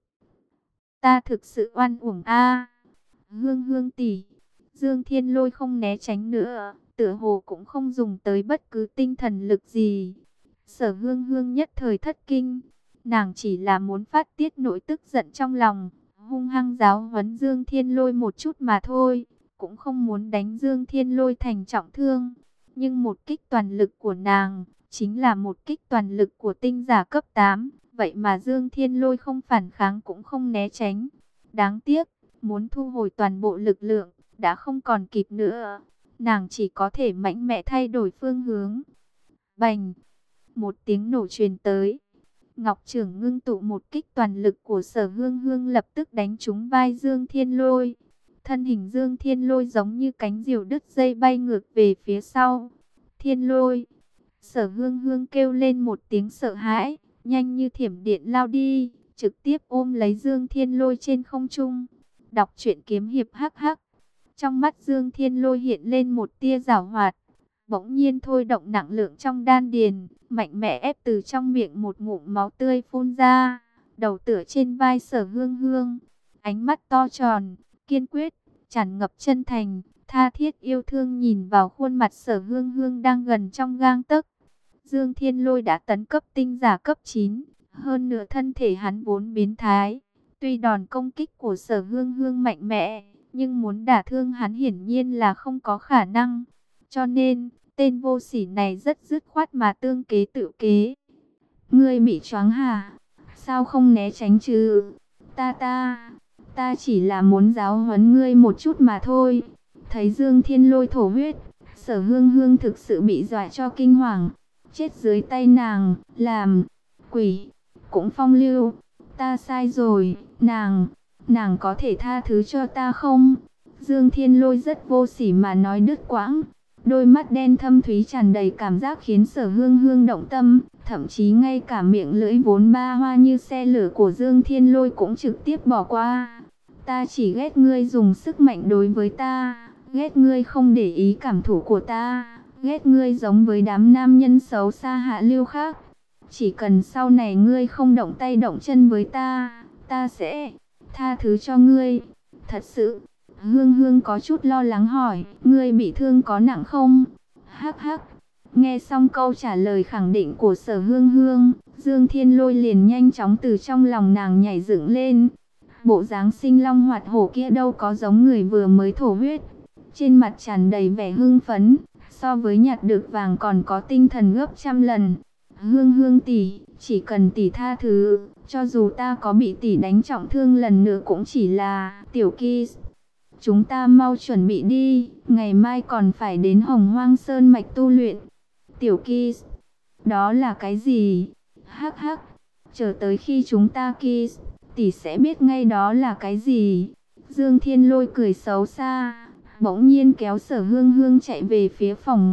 Speaker 1: "Ta thực sự oan uổng a, Hương Hương tỷ." Dương Thiên Lôi không né tránh nữa, tựa hồ cũng không dùng tới bất cứ tinh thần lực gì. Sở Hương Hương nhất thời thất kinh, nàng chỉ là muốn phát tiết nỗi tức giận trong lòng, hung hăng giáo huấn Dương Thiên Lôi một chút mà thôi, cũng không muốn đánh Dương Thiên Lôi thành trọng thương. Nhưng một kích toàn lực của nàng, chính là một kích toàn lực của tinh giả cấp tám, vậy mà Dương Thiên Lôi không phản kháng cũng không né tránh. Đáng tiếc, muốn thu hồi toàn bộ lực lượng, đã không còn kịp nữa. Nàng chỉ có thể mạnh mẽ thay đổi phương hướng. Bành! Một tiếng nổ truyền tới. Ngọc Trưởng ngưng tụ một kích toàn lực của Sở Hương Hương lập tức đánh trúng vai Dương Thiên Lôi. Thân hình Dương Thiên Lôi giống như cánh diều đứt dây bay ngược về phía sau. Thiên Lôi! Sở Hương Hương kêu lên một tiếng sợ hãi, nhanh như thiểm điện lao đi, trực tiếp ôm lấy Dương Thiên Lôi trên không trung. Đọc truyện kiếm hiệp hắc hắc. Trong mắt Dương Thiên Lôi hiện lên một tia giảo hoạt, bỗng nhiên thôi động năng lượng trong đan điền, mạnh mẽ ép từ trong miệng một ngụm máu tươi phun ra, đầu tựa trên vai Sở Hương Hương, ánh mắt to tròn, kiên quyết, tràn ngập chân thành, tha thiết yêu thương nhìn vào khuôn mặt Sở Hương Hương đang gần trong gang tấc. Dương Thiên Lôi đã tấn cấp tinh giả cấp chín, hơn nữa thân thể hắn vốn biến thái, tuy đòn công kích của Sở Hương Hương mạnh mẽ, nhưng muốn đả thương hắn hiển nhiên là không có khả năng. Cho nên, tên vô sỉ này rất dứt khoát mà tương kế tự kế. "Ngươi bị choáng hả? Sao không né tránh chứ? Ta ta, ta chỉ là muốn giáo huấn ngươi một chút mà thôi." Thấy Dương Thiên Lôi thổ huyết, Sở Hương Hương thực sự bị dọa cho kinh hoàng. Chết dưới tay nàng, làm quỷ cũng phong lưu. Ta sai rồi, nàng, nàng có thể tha thứ cho ta không? Dương Thiên Lôi rất vô sỉ mà nói đứt quãng. Đôi mắt đen thâm thúy tràn đầy cảm giác khiến Sở Hương Hương động tâm, thậm chí ngay cả miệng lưỡi vốn ba hoa như xe lửa của Dương Thiên Lôi cũng trực tiếp bỏ qua. "Ta chỉ ghét ngươi dùng sức mạnh đối với ta, ghét ngươi không để ý cảm thụ của ta, ghét ngươi giống với đám nam nhân xấu xa hạ lưu khác. Chỉ cần sau này ngươi không động tay động chân với ta, ta sẽ tha thứ cho ngươi." "Thật sự?" Hương Hương có chút lo lắng hỏi, "Ngươi bị thương có nặng không?" Hắc hắc. Nghe xong câu trả lời khẳng định của Sở Hương Hương, Dương Thiên Lôi liền nhanh chóng từ trong lòng nàng nhảy dựng lên. Bộ dáng sinh long hoạt hổ kia đâu có giống người vừa mới thổ huyết, trên mặt tràn đầy vẻ hưng phấn, so với nhặt được vàng còn có tinh thần gấp trăm lần. "Hương Hương tỷ, chỉ cần tỷ tha thứ, cho dù ta có bị tỷ đánh trọng thương lần nữa cũng chỉ là tiểu kiss. Chúng ta mau chuẩn bị đi, ngày mai còn phải đến Hồng Hoang Sơn mạch tu luyện." "Tiểu kiss? Đó là cái gì?" "Hắc hắc, chờ tới khi chúng ta kiss, tỷ sẽ biết ngay đó là cái gì." Dương Thiên Lôi cười xấu xa, bỗng nhiên kéo Sở Hương Hương chạy về phía phòng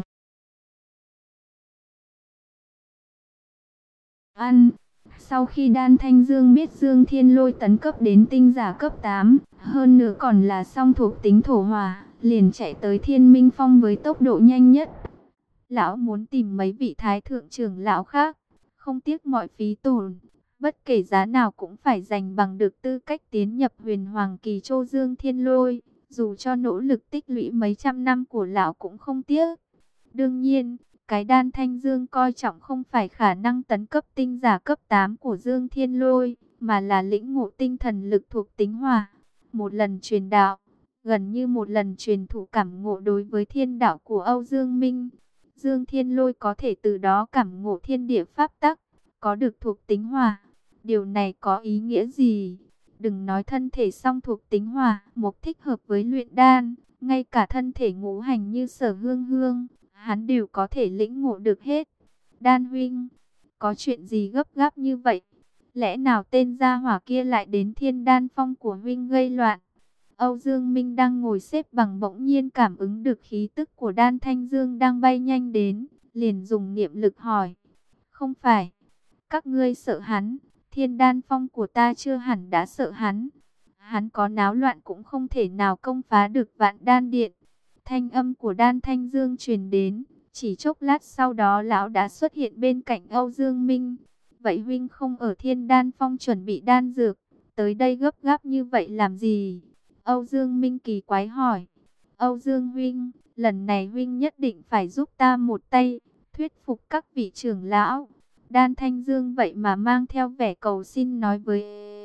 Speaker 1: ăn. Sau khi Đan Thanh Dương biết Dương Thiên Lôi tấn cấp đến tinh giả cấp tám, hơn nữa còn là song thuộc tính thổ hỏa, liền chạy tới Thiên Minh Phong với tốc độ nhanh nhất. Lão muốn tìm mấy vị thái thượng trưởng lão khác, không tiếc mọi phí tổn, bất kể giá nào cũng phải giành bằng được tư cách tiến nhập Huyền Hoàng Kỳ Châu. Dương Thiên Lôi, dù cho nỗ lực tích lũy mấy trăm năm của lão cũng không tiếc. Đương nhiên, cái Đan Thanh Dương coi trọng không phải khả năng tấn cấp tinh giả cấp tám của Dương Thiên Lôi, mà là lĩnh ngộ tinh thần lực thuộc tính hỏa. Một lần truyền đạo, gần như một lần truyền thụ cảm ngộ đối với thiên đạo của Âu Dương Minh. Dương Thiên Lôi có thể từ đó cảm ngộ thiên địa pháp tắc, có được thuộc tính hỏa. Điều này có ý nghĩa gì? Đừng nói thân thể song thuộc tính hỏa, mộc thích hợp với luyện đan, ngay cả thân thể ngũ hành như Sở Hương Hương, hắn đều có thể lĩnh ngộ được hết. Đan huynh, có chuyện gì gấp gáp như vậy? Lẽ nào tên gia hỏa kia lại đến Thiên Đan Phong của huynh gây loạn? Âu Dương Minh đang ngồi xếp bằng bỗng nhiên cảm ứng được khí tức của Đan Thanh Dương đang bay nhanh đến, liền dùng niệm lực hỏi. Không phải, các ngươi sợ hắn, Thiên Đan Phong của ta chưa hẳn đã sợ hắn. Hắn có náo loạn cũng không thể nào công phá được Vạn Đan Điện. Thanh âm của Đan Thanh Dương truyền đến, chỉ chốc lát sau đó lão đã xuất hiện bên cạnh Âu Dương Minh. Vậy huynh không ở Thiên Đan Phong chuẩn bị đan dược, tới đây gấp gáp như vậy làm gì? Âu Dương Minh kỳ quái hỏi. Âu Dương huynh, lần này huynh nhất định phải giúp ta một tay, thuyết phục các vị trưởng lão. Đan Thanh Dương vậy mà mang theo vẻ cầu xin nói với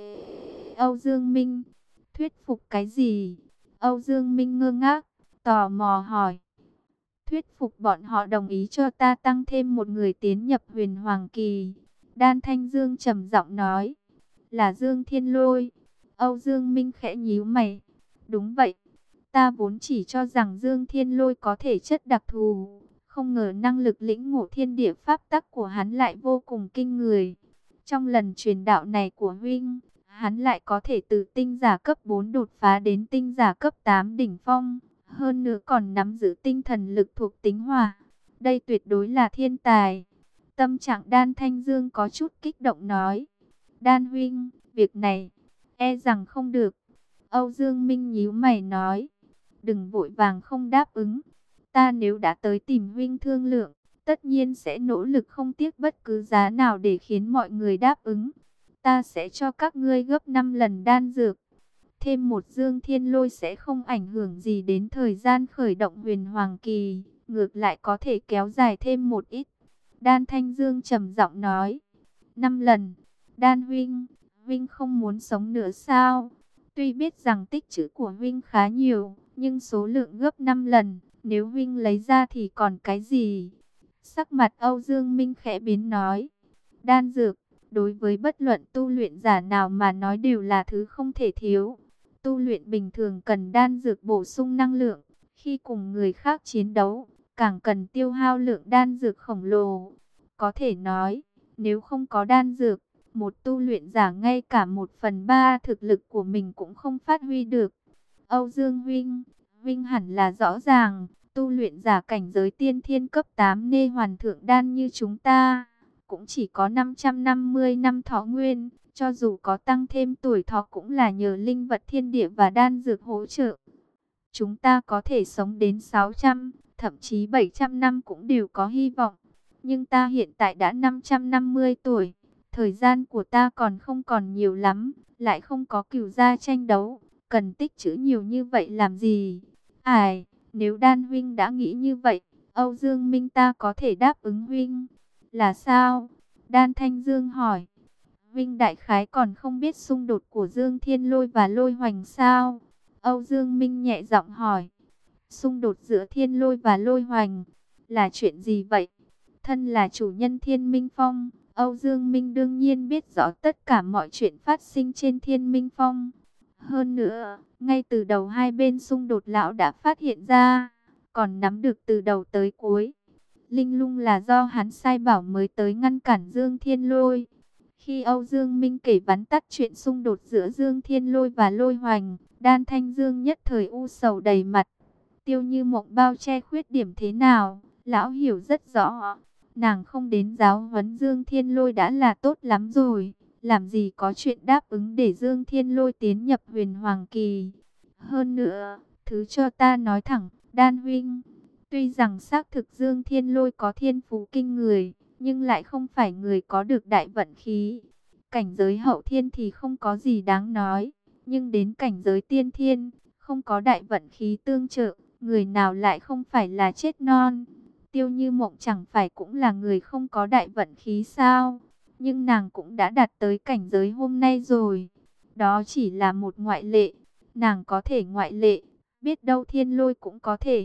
Speaker 1: Âu Dương Minh. Thuyết phục cái gì? Âu Dương Minh ngơ ngác, tò mò hỏi. Thuyết phục bọn họ đồng ý cho ta tăng thêm một người tiến nhập Huyền Hoàng Kỳ. Đan Thanh Dương trầm giọng nói. Là Dương Thiên Lôi. Âu Dương Minh khẽ nhíu mày. Đúng vậy. Ta vốn chỉ cho rằng Dương Thiên Lôi có thể chất đặc thù. Không ngờ năng lực lĩnh ngộ thiên địa pháp tắc của hắn lại vô cùng kinh người. Trong lần truyền đạo này của huynh, hắn lại có thể từ tinh giả cấp bốn đột phá đến tinh giả cấp tám đỉnh phong. Hơn nữa còn nắm giữ tinh thần lực thuộc tính hỏa. Đây tuyệt đối là thiên tài. Tâm trạng Đan Thanh Dương có chút kích động nói. Đan huynh, việc này, e rằng không được. Âu Dương Minh nhíu mày nói. Đừng vội vàng không đáp ứng. Ta nếu đã tới tìm huynh thương lượng, tất nhiên sẽ nỗ lực không tiếc bất cứ giá nào để khiến mọi người đáp ứng. Ta sẽ cho các ngươi gấp năm lần đan dược. Thêm một Dương Thiên Lôi sẽ không ảnh hưởng gì đến thời gian khởi động Huyền Hoàng Kỳ, ngược lại có thể kéo dài thêm một ít. Đan Thanh Dương trầm giọng nói. Năm lần. Đan huynh, huynh không muốn sống nữa sao? Tuy biết rằng tích trữ của huynh khá nhiều, nhưng số lượng gấp năm lần, nếu huynh lấy ra thì còn cái gì? Sắc mặt Âu Dương Minh khẽ biến nói. Đan dược, đối với bất luận tu luyện giả nào mà nói đều là thứ không thể thiếu. Tu luyện bình thường cần đan dược bổ sung năng lượng, khi cùng người khác chiến đấu, càng cần tiêu hao lượng đan dược khổng lồ. Có thể nói, nếu không có đan dược, một tu luyện giả ngay cả một phần ba thực lực của mình cũng không phát huy được. Âu Dương huynh, huynh hẳn là rõ ràng, tu luyện giả cảnh giới tiên thiên cấp tám nê hoàn thượng đan như chúng ta, cũng chỉ có năm trăm năm mươi năm thọ nguyên, cho dù có tăng thêm tuổi thọ cũng là nhờ linh vật thiên địa và đan dược hỗ trợ. Chúng ta có thể sống đến sáu trăm, thậm chí bảy trăm năm cũng đều có hy vọng. Nhưng ta hiện tại đã năm trăm năm mươi tuổi, thời gian của ta còn không còn nhiều lắm, lại không có cửu gia tranh đấu, cần tích trữ nhiều như vậy làm gì? Ai, nếu Đan huynh đã nghĩ như vậy, Âu Dương Minh ta có thể đáp ứng huynh. Là sao? Đan Thanh Dương hỏi. Huynh đại khái còn không biết xung đột của Dương Thiên Lôi và Lôi Hoành sao? Âu Dương Minh nhẹ giọng hỏi. Xung đột giữa Thiên Lôi và Lôi Hoành là chuyện gì vậy? Thân là chủ nhân Thiên Minh Phong, Âu Dương Minh đương nhiên biết rõ tất cả mọi chuyện phát sinh trên Thiên Minh Phong. Hơn nữa, ngay từ đầu hai bên xung đột lão đã phát hiện ra, còn nắm được từ đầu tới cuối. Linh Lung là do hắn sai bảo mới tới ngăn cản Dương Thiên Lôi. Khi Âu Dương Minh kể vắn tắt chuyện xung đột giữa Dương Thiên Lôi và Lôi Hoành, Đan Thanh Dương nhất thời u sầu đầy mặt. Tiêu Như Mộng bao che khuyết điểm thế nào, lão hiểu rất rõ. Nàng không đến giáo huấn Dương Thiên Lôi đã là tốt lắm rồi, làm gì có chuyện đáp ứng để Dương Thiên Lôi tiến nhập Huyền Hoàng Kỳ. Hơn nữa, thứ cho ta nói thẳng, Đan huynh, tuy rằng xác thực Dương Thiên Lôi có thiên phú kinh người, nhưng lại không phải người có được đại vận khí. Cảnh giới hậu thiên thì không có gì đáng nói, nhưng đến cảnh giới tiên thiên, không có đại vận khí tương trợ, người nào lại không phải là chết non. Tiêu Như Mộng chẳng phải cũng là người không có đại vận khí sao? Nhưng nàng cũng đã đạt tới cảnh giới hôm nay rồi. Đó chỉ là một ngoại lệ. Nàng có thể ngoại lệ, biết đâu Thiên Lôi cũng có thể.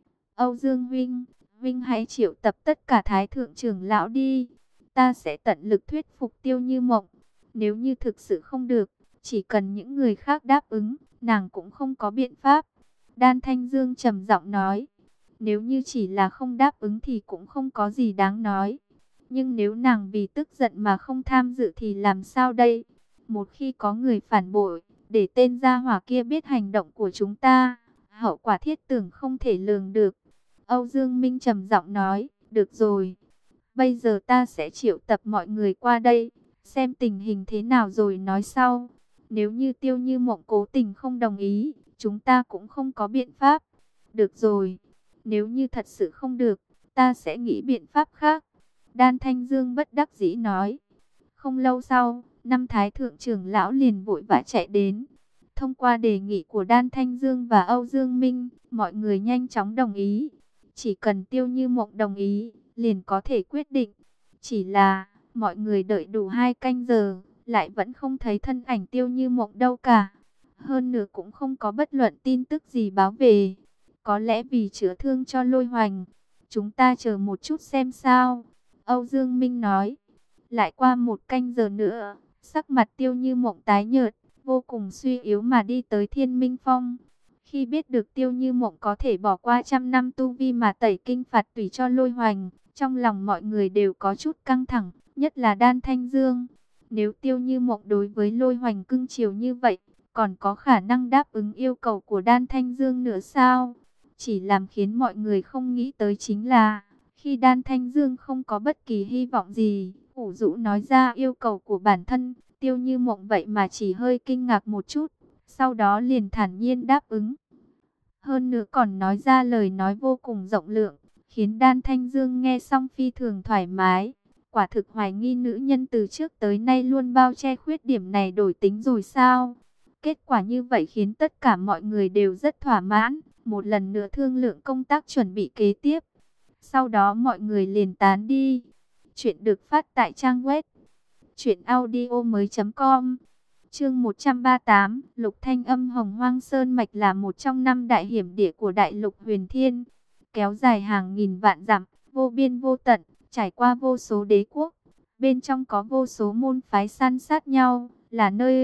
Speaker 1: Âu Dương huynh, huynh hãy triệu tập tất cả thái thượng trưởng lão đi. Ta sẽ tận lực thuyết phục Tiêu Như Mộng. Nếu như thực sự không được, chỉ cần những người khác đáp ứng, nàng cũng không có biện pháp. Đan Thanh Dương trầm giọng nói, nếu như chỉ là không đáp ứng thì cũng không có gì đáng nói. Nhưng nếu nàng vì tức giận mà không tham dự thì làm sao đây? Một khi có người phản bội, để tên gia hỏa kia biết hành động của chúng ta, hậu quả thiết tưởng không thể lường được. Âu Dương Minh trầm giọng nói, được rồi. Bây giờ ta sẽ triệu tập mọi người qua đây, xem tình hình thế nào rồi nói sau. Nếu như Tiêu Như Mộng cố tình không đồng ý, chúng ta cũng không có biện pháp. Được rồi, nếu như thật sự không được, ta sẽ nghĩ biện pháp khác. Đan Thanh Dương bất đắc dĩ nói. Không lâu sau, năm thái thượng trưởng lão liền vội vã chạy đến. Thông qua đề nghị của Đan Thanh Dương và Âu Dương Minh, mọi người nhanh chóng đồng ý. Chỉ cần Tiêu Như Mộng đồng ý, liền có thể quyết định. Chỉ là, mọi người đợi đủ hai canh giờ, lại vẫn không thấy thân ảnh Tiêu Như Mộng đâu cả. Hơn nữa cũng không có bất luận tin tức gì báo về. Có lẽ vì chữa thương cho Lôi Hoành. Chúng ta chờ một chút xem sao. Âu Dương Minh nói. Lại qua một canh giờ nữa, sắc mặt Tiêu Như Mộng tái nhợt, vô cùng suy yếu mà đi tới Thiên Minh Phong. Khi biết được Tiêu Như Mộng có thể bỏ qua trăm năm tu vi mà tẩy kinh phạt tùy cho Lôi Hoành, trong lòng mọi người đều có chút căng thẳng, nhất là Đan Thanh Dương. Nếu Tiêu Như Mộng đối với Lôi Hoành cưng chiều như vậy, còn có khả năng đáp ứng yêu cầu của Đan Thanh Dương nữa sao? Chỉ làm khiến mọi người không nghĩ tới chính là, khi Đan Thanh Dương không có bất kỳ hy vọng gì, ủ rũ nói ra yêu cầu của bản thân, Tiêu Như Mộng vậy mà chỉ hơi kinh ngạc một chút, sau đó liền thản nhiên đáp ứng. Hơn nữa còn nói ra lời nói vô cùng rộng lượng, khiến Đan Thanh Dương nghe xong phi thường thoải mái. Quả thực hoài nghi nữ nhân từ trước tới nay luôn bao che khuyết điểm này đổi tính rồi sao? Kết quả như vậy khiến tất cả mọi người đều rất thỏa mãn, một lần nữa thương lượng công tác chuẩn bị kế tiếp. Sau đó mọi người liền tán đi. Chuyện được phát tại trang web truyện audio mới chấm com. Chương một trăm ba mươi tám, Lục Thanh Âm. Hồng Hoang Sơn Mạch là một trong năm đại hiểm địa của đại lục Huyền Thiên, kéo dài hàng nghìn vạn dặm, vô biên vô tận, trải qua vô số đế quốc. Bên trong có vô số môn phái san sát nhau, là nơi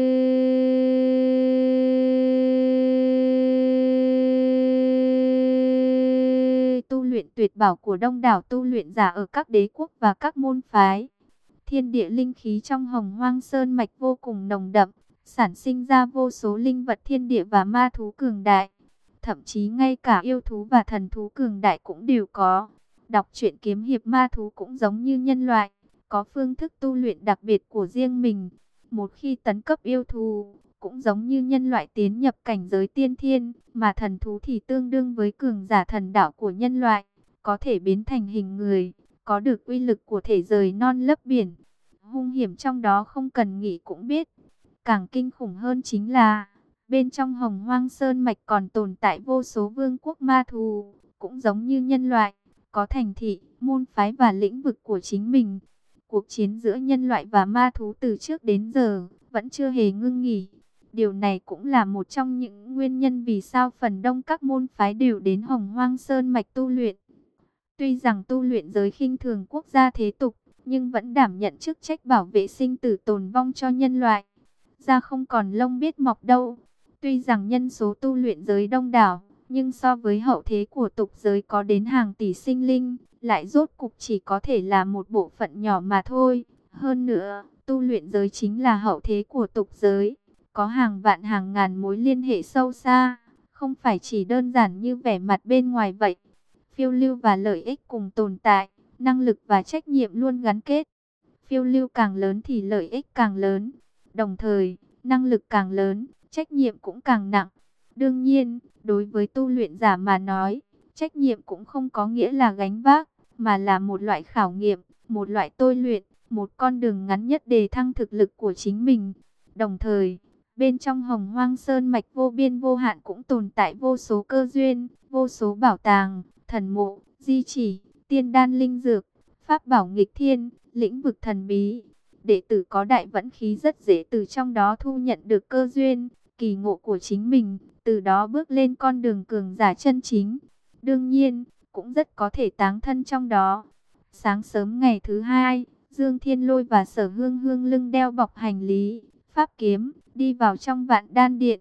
Speaker 1: tu luyện tuyệt bảo của đông đảo tu luyện giả ở các đế quốc và các môn phái. Thiên địa linh khí trong Hồng Hoang Sơn Mạch vô cùng nồng đậm, sản sinh ra vô số linh vật thiên địa và ma thú cường đại. Thậm chí ngay cả yêu thú và thần thú cường đại cũng đều có. Đọc truyện kiếm hiệp, ma thú cũng giống như nhân loại, có phương thức tu luyện đặc biệt của riêng mình. Một khi tấn cấp yêu thú, cũng giống như nhân loại tiến nhập cảnh giới tiên thiên, mà thần thú thì tương đương với cường giả thần đạo của nhân loại, có thể biến thành hình người, có được uy lực của thể rời non lấp biển. Hung hiểm trong đó không cần nghĩ cũng biết. Càng kinh khủng hơn chính là, bên trong Hồng Hoang Sơn Mạch còn tồn tại vô số vương quốc ma thú, cũng giống như nhân loại, có thành thị, môn phái và lĩnh vực của chính mình. Cuộc chiến giữa nhân loại và ma thú từ trước đến giờ vẫn chưa hề ngưng nghỉ. Điều này cũng là một trong những nguyên nhân vì sao phần đông các môn phái đều đến Hồng Hoang Sơn Mạch tu luyện. Tuy rằng tu luyện giới khinh thường quốc gia thế tục, nhưng vẫn đảm nhận chức trách bảo vệ sinh tử tồn vong cho nhân loại. Da không còn lông biết mọc đâu. Tuy rằng nhân số tu luyện giới đông đảo, nhưng so với hậu thế của tục giới có đến hàng tỷ sinh linh, lại rốt cục chỉ có thể là một bộ phận nhỏ mà thôi. Hơn nữa, tu luyện giới chính là hậu thế của tục giới, có hàng vạn hàng ngàn mối liên hệ sâu xa, không phải chỉ đơn giản như vẻ mặt bên ngoài vậy. Phiêu lưu và lợi ích cùng tồn tại, năng lực và trách nhiệm luôn gắn kết. Phiêu lưu càng lớn thì lợi ích càng lớn, đồng thời, năng lực càng lớn, trách nhiệm cũng càng nặng. Đương nhiên, đối với tu luyện giả mà nói, trách nhiệm cũng không có nghĩa là gánh vác, mà là một loại khảo nghiệm, một loại tôi luyện, một con đường ngắn nhất để thăng thực lực của chính mình. Đồng thời, bên trong Hồng Hoang Sơn Mạch vô biên vô hạn cũng tồn tại vô số cơ duyên, vô số bảo tàng, thần mộ, di chỉ, tiên đan linh dược, pháp bảo nghịch thiên, lĩnh vực thần bí. Đệ tử có đại vẫn khí rất dễ từ trong đó thu nhận được cơ duyên, kỳ ngộ của chính mình, từ đó bước lên con đường cường giả chân chính. Đương nhiên, cũng rất có thể táng thân trong đó. Sáng sớm ngày thứ hai, Dương Thiên Lôi và Sở Hương Hương lưng đeo bọc hành lý, pháp kiếm, đi vào trong Vạn Đan Điện.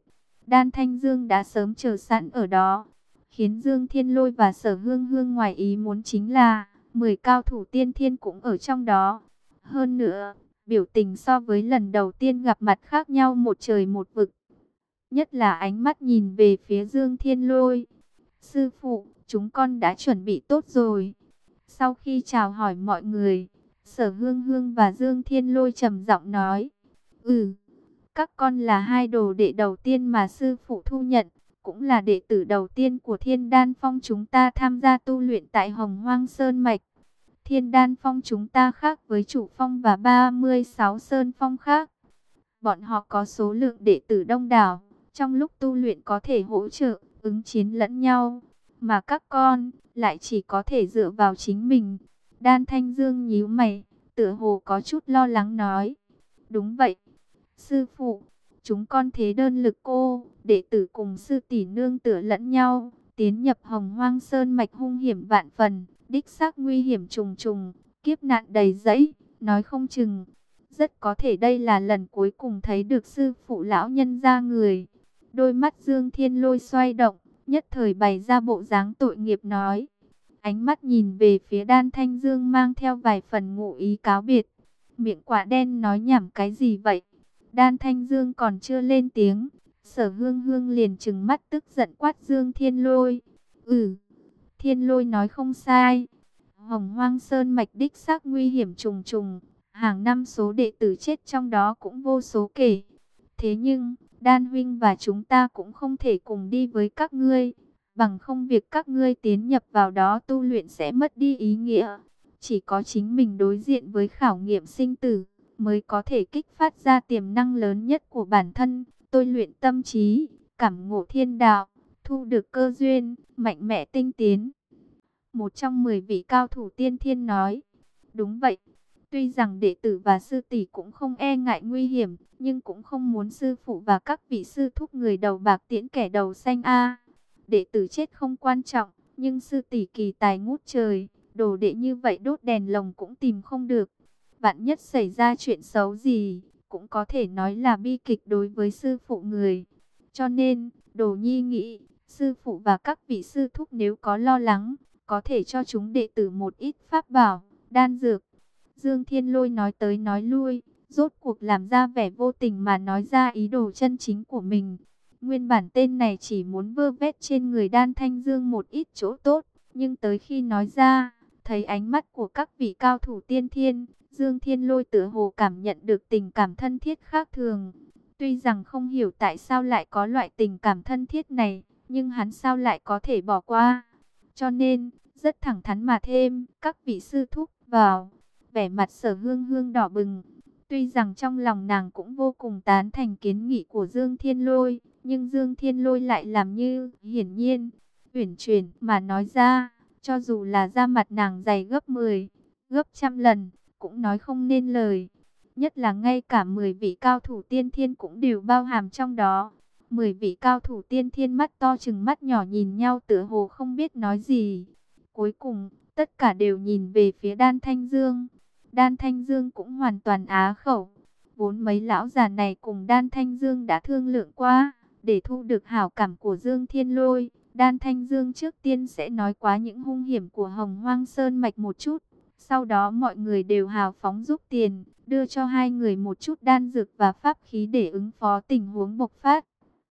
Speaker 1: Đan Thanh Dương đã sớm chờ sẵn ở đó. Khiến Dương Thiên Lôi và Sở Hương Hương ngoài ý muốn chính là mười cao thủ tiên thiên cũng ở trong đó. Hơn nữa, biểu tình so với lần đầu tiên gặp mặt khác nhau một trời một vực. Nhất là ánh mắt nhìn về phía Dương Thiên Lôi. Sư phụ, chúng con đã chuẩn bị tốt rồi. Sau khi chào hỏi mọi người, Sở Hương Hương và Dương Thiên Lôi trầm giọng nói. Ừ, các con là hai đồ đệ đầu tiên mà sư phụ thu nhận, cũng là đệ tử đầu tiên của Thiên Đan Phong chúng ta tham gia tu luyện tại Hồng Hoang Sơn Mạch. Thiên Đan Phong chúng ta khác với Chủ Phong và ba mươi sáu Sơn Phong khác. Bọn họ có số lượng đệ tử đông đảo, trong lúc tu luyện có thể hỗ trợ, ứng chiến lẫn nhau. Mà các con lại chỉ có thể dựa vào chính mình. Đan Thanh Dương nhíu mày, tựa hồ có chút lo lắng nói. Đúng vậy, sư phụ, chúng con thế đơn lực cô, đệ tử cùng sư tỷ nương tựa lẫn nhau, tiến nhập Hồng Hoang Sơn Mạch hung hiểm vạn phần, đích xác nguy hiểm trùng trùng, kiếp nạn đầy rẫy, nói không chừng. Rất có thể đây là lần cuối cùng thấy được sư phụ lão nhân ra người. Đôi mắt Dương Thiên Lôi xoay động, nhất thời bày ra bộ dáng tội nghiệp nói. Ánh mắt nhìn về phía Đan Thanh Dương mang theo vài phần ngụ ý cáo biệt. Miệng quả đen nói nhảm cái gì vậy? Đan Thanh Dương còn chưa lên tiếng, Sở Hương Hương liền trừng mắt tức giận quát Dương Thiên Lôi. Ừ, Thiên Lôi nói không sai. Hồng Hoang Sơn Mạch đích xác nguy hiểm trùng trùng, hàng năm số đệ tử chết trong đó cũng vô số kể. Thế nhưng, Đan huynh và chúng ta cũng không thể cùng đi với các ngươi, bằng không việc các ngươi tiến nhập vào đó tu luyện sẽ mất đi ý nghĩa. Chỉ có chính mình đối diện với khảo nghiệm sinh tử, mới có thể kích phát ra tiềm năng lớn nhất của bản thân, tôi luyện tâm trí, cảm ngộ thiên đạo, thu được cơ duyên, mạnh mẽ tinh tiến. Một trong mười vị cao thủ tiên thiên nói, đúng vậy, tuy rằng đệ tử và sư tỷ cũng không e ngại nguy hiểm, nhưng cũng không muốn sư phụ và các vị sư thúc người đầu bạc tiễn kẻ đầu xanh a. Đệ tử chết không quan trọng, nhưng sư tỷ kỳ tài ngút trời, đồ đệ như vậy đốt đèn lồng cũng tìm không được. Vạn nhất xảy ra chuyện xấu gì, cũng có thể nói là bi kịch đối với sư phụ người. Cho nên, Đồ Nhi nghĩ, sư phụ và các vị sư thúc nếu có lo lắng, có thể cho chúng đệ tử một ít pháp bảo, đan dược. Dương Thiên Lôi nói tới nói lui, rốt cuộc làm ra vẻ vô tình mà nói ra ý đồ chân chính của mình. Nguyên bản tên này chỉ muốn vơ vét trên người Đan Thanh Dương một ít chỗ tốt, nhưng tới khi nói ra, thấy ánh mắt của các vị cao thủ tiên thiên, Dương Thiên Lôi tựa hồ cảm nhận được tình cảm thân thiết khác thường. Tuy rằng không hiểu tại sao lại có loại tình cảm thân thiết này, nhưng hắn sao lại có thể bỏ qua. Cho nên, rất thẳng thắn mà thêm, các vị sư thúc vào. Vẻ mặt Sở Hương Hương đỏ bừng. Tuy rằng trong lòng nàng cũng vô cùng tán thành kiến nghị của Dương Thiên Lôi, nhưng Dương Thiên Lôi lại làm như hiển nhiên, uyển chuyển mà nói ra, cho dù là da mặt nàng dày gấp mười, gấp trăm lần, cũng nói không nên lời. Nhất là ngay cả mười vị cao thủ tiên thiên cũng đều bao hàm trong đó. mười vị cao thủ tiên thiên mắt to chừng mắt nhỏ nhìn nhau tựa hồ không biết nói gì. Cuối cùng, tất cả đều nhìn về phía Đan Thanh Dương. Đan Thanh Dương cũng hoàn toàn á khẩu. Vốn mấy lão già này cùng Đan Thanh Dương đã thương lượng qua, để thu được hảo cảm của Dương Thiên Lôi. Đan Thanh Dương trước tiên sẽ nói quá những hung hiểm của Hồng Hoang Sơn Mạch một chút. Sau đó mọi người đều hào phóng giúp tiền, đưa cho hai người một chút đan dược và pháp khí để ứng phó tình huống bộc phát.